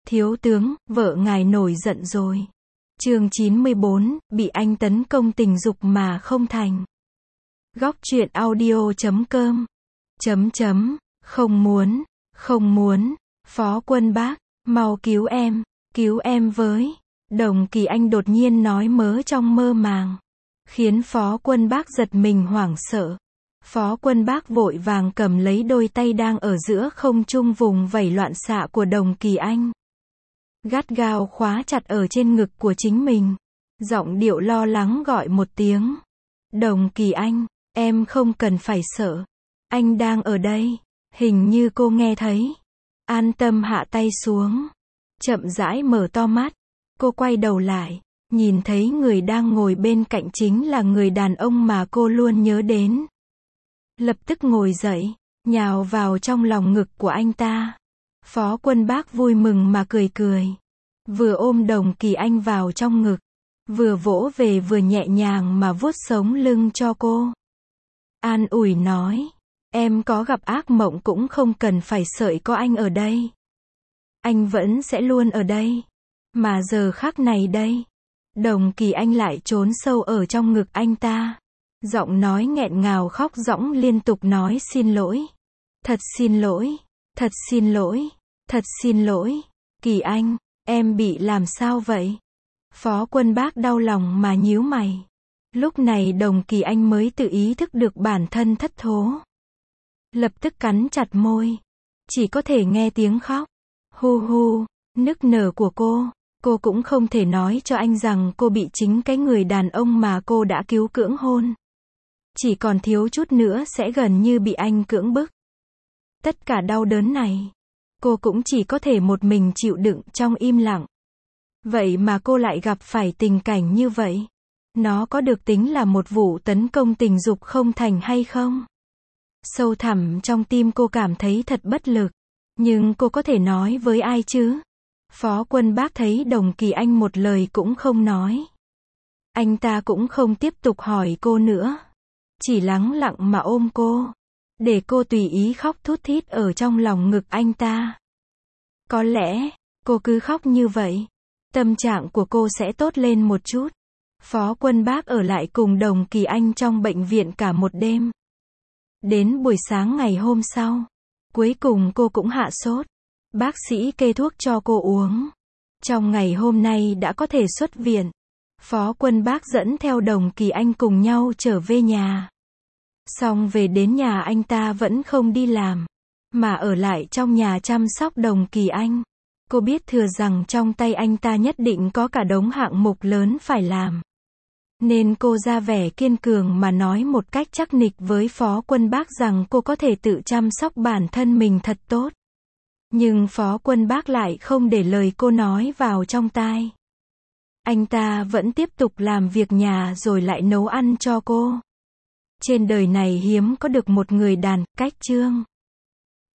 Thiếu tướng, vợ ngài nổi giận rồi. Chương 94, bị anh tấn công tình dục mà không thành. Góc truyện audio.com. Không muốn, Phó Quân Bác, mau cứu em với. Đồng Kỳ Anh đột nhiên nói mớ trong mơ màng, khiến Phó Quân Bác giật mình hoảng sợ. Phó Quân Bác vội vàng cầm lấy đôi tay đang ở giữa không trung vùng vẫy loạn xạ của Đồng Kỳ Anh, gắt gao khóa chặt ở trên ngực của chính mình. Giọng điệu lo lắng gọi một tiếng. Đồng Kỳ Anh, em không cần phải sợ. Anh đang ở đây. Hình như cô nghe thấy. An tâm hạ tay xuống. Chậm rãi mở to mắt. Cô quay đầu lại. Nhìn thấy người đang ngồi bên cạnh chính là người đàn ông mà cô luôn nhớ đến. Lập tức ngồi dậy, nhào vào trong lòng ngực của anh ta. Phó Quân Bác vui mừng mà cười. Vừa ôm Đồng Kỳ Anh vào trong ngực, vừa vỗ về vừa nhẹ nhàng mà vuốt sống lưng cho cô. An ủi nói, em có gặp ác mộng cũng không cần phải sợ, có anh ở đây. Anh vẫn sẽ luôn ở đây. Mà giờ khắc này đây, Đồng Kỳ Anh lại trốn sâu ở trong ngực anh ta. Giọng nói nghẹn ngào khóc rõng liên tục nói xin lỗi. Thật xin lỗi, thật xin lỗi, thật xin lỗi. Kỳ Anh, em bị làm sao vậy? Phó Quân Bác đau lòng mà nhíu mày. Lúc này Đồng Kỳ Anh mới tự ý thức được bản thân thất thố. Lập tức cắn chặt môi. Chỉ có thể nghe tiếng khóc. Hu, nức nở của cô. Cô cũng không thể nói cho anh rằng cô bị chính cái người đàn ông mà cô đã cứu cưỡng hôn. Chỉ còn thiếu chút nữa sẽ gần như bị anh cưỡng bức. Tất cả đau đớn này, cô cũng chỉ có thể một mình chịu đựng trong im lặng. Vậy mà cô lại gặp phải tình cảnh như vậy. Nó có được tính là một vụ tấn công tình dục không thành hay không? Sâu thẳm trong tim cô cảm thấy thật bất lực. Nhưng cô có thể nói với ai chứ? Phó Quân Bác thấy Đồng Kỳ Anh một lời cũng không nói. Anh ta cũng không tiếp tục hỏi cô nữa. Chỉ lắng lặng mà ôm cô. Để cô tùy ý khóc thút thít ở trong lòng ngực anh ta. Có lẽ, cô cứ khóc như vậy, tâm trạng của cô sẽ tốt lên một chút. Phó Quân Bác ở lại cùng Đồng Kỳ Anh trong bệnh viện cả một đêm. Đến buổi sáng ngày hôm sau, cuối cùng cô cũng hạ sốt. Bác sĩ kê thuốc cho cô uống. Trong ngày hôm nay đã có thể xuất viện. Phó Quân Bác dẫn theo Đồng Kỳ Anh cùng nhau trở về nhà. Xong về đến nhà anh ta vẫn không đi làm, mà ở lại trong nhà chăm sóc Đồng Kỳ Anh. Cô biết thừa rằng trong tay anh ta nhất định có cả đống hạng mục lớn phải làm. Nên cô ra vẻ kiên cường mà nói một cách chắc nịch với Phó Quân Bác rằng cô có thể tự chăm sóc bản thân mình thật tốt. Nhưng Phó Quân Bác lại không để lời cô nói vào trong tai. Anh ta vẫn tiếp tục làm việc nhà rồi lại nấu ăn cho cô. Trên đời này hiếm có được một người đàn cách trương